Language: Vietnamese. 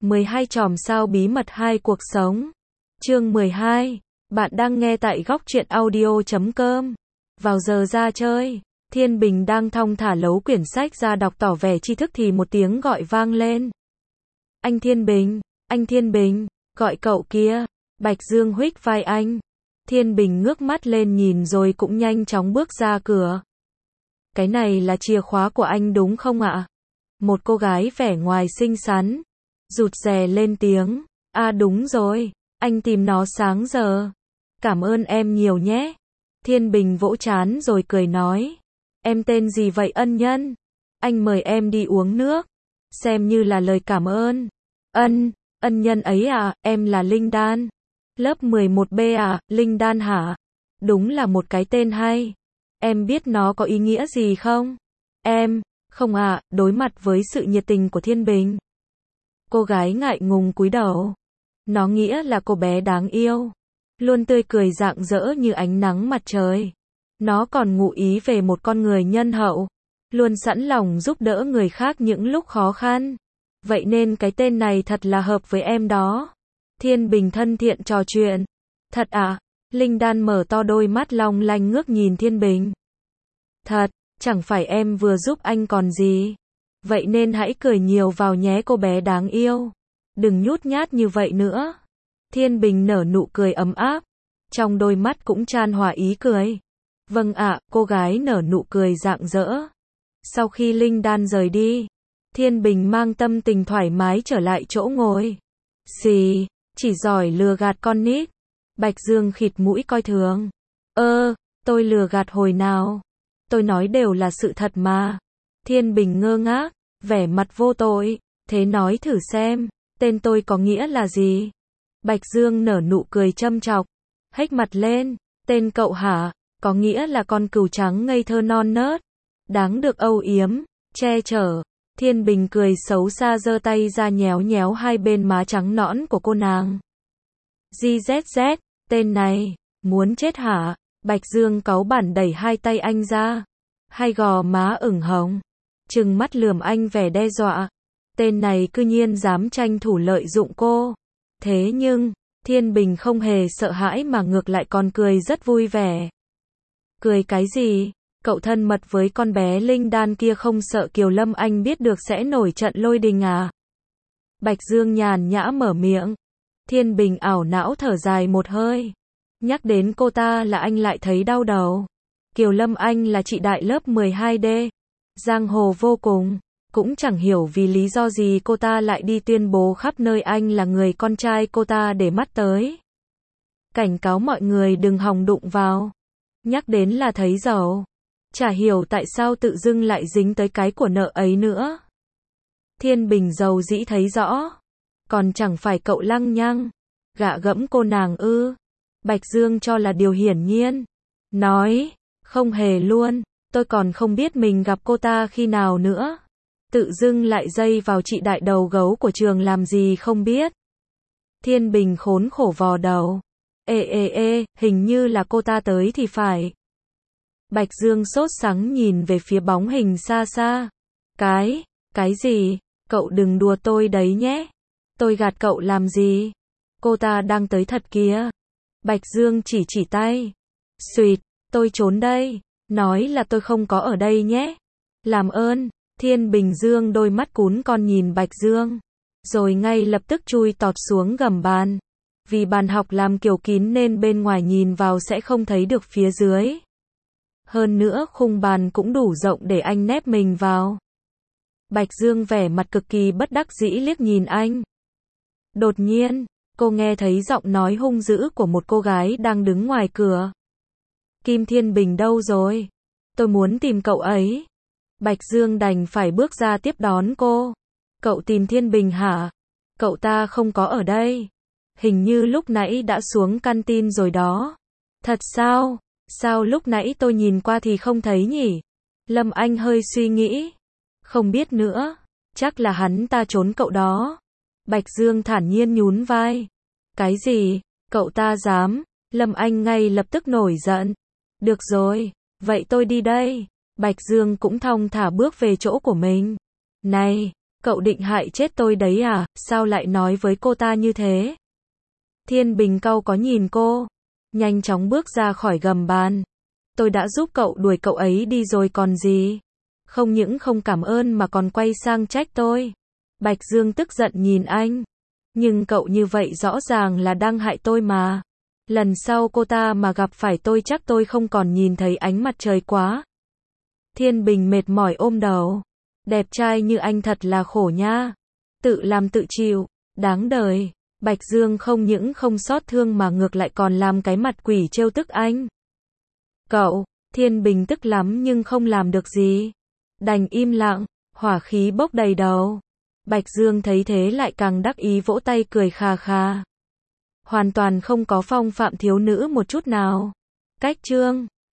12 chòm sao bí mật 2 cuộc sống. Chương 12. Bạn đang nghe tại góc truyện audio.com. Vào giờ ra chơi, Thiên Bình đang thong thả lấu quyển sách ra đọc tỏ vẻ tri thức thì một tiếng gọi vang lên. Anh Thiên Bình, gọi cậu kia. Bạch Dương huých vai anh. Thiên Bình ngước mắt lên nhìn rồi cũng nhanh chóng bước ra cửa. Cái này là chìa khóa của anh đúng không ạ? Một cô gái vẻ ngoài xinh xắn, rụt rè lên tiếng. À đúng rồi, anh tìm nó sáng giờ. Cảm ơn em nhiều nhé. Thiên Bình vỗ trán rồi cười nói. Em tên gì vậy ân nhân? Anh mời em đi uống nước. Xem như là lời cảm ơn. Ân nhân ấy à, em là Linh Đan. Lớp 11B à, Linh Đan hả? Đúng là một cái tên hay. Em biết nó có ý nghĩa gì không? Không ạ, đối mặt với sự nhiệt tình của Thiên Bình. Cô gái ngại ngùng cúi đầu. Nó nghĩa là cô bé đáng yêu. Luôn tươi cười rạng rỡ như ánh nắng mặt trời. Nó còn ngụ ý về một con người nhân hậu. Luôn sẵn lòng giúp đỡ người khác những lúc khó khăn. Vậy nên cái tên này thật là hợp với em đó. Thiên Bình thân thiện trò chuyện. Thật à? Linh Đan mở to đôi mắt long lanh ngước nhìn Thiên Bình. Thật, chẳng phải em vừa giúp anh còn gì. Vậy nên hãy cười nhiều vào nhé cô bé đáng yêu. Đừng nhút nhát như vậy nữa. Thiên Bình nở nụ cười ấm áp. Trong đôi mắt cũng chan hòa ý cười. Vâng ạ, cô gái nở nụ cười rạng rỡ. Sau khi Linh Đan rời đi, Thiên Bình mang tâm tình thoải mái trở lại chỗ ngồi. Xì, chỉ giỏi lừa gạt con nít. Bạch Dương khịt mũi coi thường. Tôi lừa gạt hồi nào? Tôi nói đều là sự thật mà. Thiên Bình ngơ ngác, vẻ mặt vô tội. Thế nói thử xem, tên tôi có nghĩa là gì? Bạch Dương nở nụ cười châm chọc. Hếch mặt lên, tên cậu hả? Có nghĩa là con cừu trắng ngây thơ non nớt. Đáng được âu yếm, che chở. Thiên Bình cười xấu xa giơ tay ra nhéo nhéo hai bên má trắng nõn của cô nàng. GZZ, tên này, muốn chết hả? Bạch Dương cáu bẳn đẩy hai tay anh ra. Hai gò má ửng hồng. Trừng mắt lườm anh vẻ đe dọa. Tên này cư nhiên dám tranh thủ lợi dụng cô. Thế nhưng, Thiên Bình không hề sợ hãi mà ngược lại còn cười rất vui vẻ. Cười cái gì? Cậu thân mật với con bé Linh Đan kia không sợ Kiều Lâm Anh biết được sẽ nổi trận lôi đình à? Bạch Dương nhàn nhã mở miệng. Thiên Bình ảo não thở dài một hơi. Nhắc đến cô ta là anh lại thấy đau đầu. Kiều Lâm Anh là chị đại lớp 12D. Giang hồ vô cùng. Cũng chẳng hiểu vì lý do gì cô ta lại đi tuyên bố khắp nơi anh là người con trai cô ta để mắt tới. Cảnh cáo mọi người đừng hòng đụng vào. Nhắc đến là thấy giàu. Chả hiểu tại sao tự dưng lại dính tới cái của nợ ấy nữa. Thiên Bình giàu dĩ thấy rõ. Còn chẳng phải cậu lăng nhăng gạ gẫm cô nàng ư? Bạch Dương cho là điều hiển nhiên. Nói, không hề luôn, tôi còn không biết mình gặp cô ta khi nào nữa. Tự dưng lại dây vào chị đại đầu gấu của trường làm gì không biết. Thiên Bình khốn khổ vò đầu. Hình như là cô ta tới thì phải. Bạch Dương sốt sắng nhìn về phía bóng hình xa xa. Cái gì? Cậu đừng đùa tôi đấy nhé. Tôi gạt cậu làm gì? Cô ta đang tới thật kìa. Bạch Dương chỉ tay. Xuyệt, tôi trốn đây. Nói là tôi không có ở đây nhé. Làm ơn. Thiên Bình Dương đôi mắt cún con nhìn Bạch Dương. Rồi ngay lập tức chui tọt xuống gầm bàn. Vì bàn học làm kiểu kín nên bên ngoài nhìn vào sẽ không thấy được phía dưới. Hơn nữa khung bàn cũng đủ rộng để anh nép mình vào. Bạch Dương vẻ mặt cực kỳ bất đắc dĩ liếc nhìn anh. Đột nhiên, cô nghe thấy giọng nói hung dữ của một cô gái đang đứng ngoài cửa. Kim Thiên Bình đâu rồi? Tôi muốn tìm cậu ấy. Bạch Dương đành phải bước ra tiếp đón cô. Cậu tìm Thiên Bình hả? Cậu ta không có ở đây. Hình như lúc nãy đã xuống canteen rồi đó. Thật sao? Sao lúc nãy tôi nhìn qua thì không thấy nhỉ? Lâm Anh hơi suy nghĩ. Không biết nữa. Chắc là hắn ta trốn cậu đó. Bạch Dương thản nhiên nhún vai. Cái gì? Cậu ta dám? Lâm Anh ngay lập tức nổi giận. Được rồi, vậy tôi đi đây. Bạch Dương cũng thong thả bước về chỗ của mình. Này, Cậu định hại chết tôi đấy à, sao lại nói với cô ta như thế? Thiên Bình cau có nhìn cô, nhanh chóng bước ra khỏi gầm bàn. Tôi đã giúp cậu đuổi cậu ấy đi rồi còn gì. Không những không cảm ơn mà còn quay sang trách tôi. Bạch Dương tức giận nhìn anh. Nhưng cậu như vậy rõ ràng là đang hại tôi mà. Lần sau cô ta mà gặp phải tôi chắc tôi không còn nhìn thấy ánh mặt trời quá. Thiên Bình mệt mỏi ôm đầu. Đẹp trai như anh thật là khổ nha. Tự làm tự chịu, đáng đời. Bạch Dương không những không xót thương mà ngược lại còn làm cái mặt quỷ trêu tức anh. Cậu, Thiên Bình tức lắm nhưng không làm được gì. Đành im lặng, hỏa khí bốc đầy đầu. Bạch Dương thấy thế lại càng đắc ý vỗ tay cười khà khà. Hoàn toàn không có phong phạm thiếu nữ một chút nào. Cách chương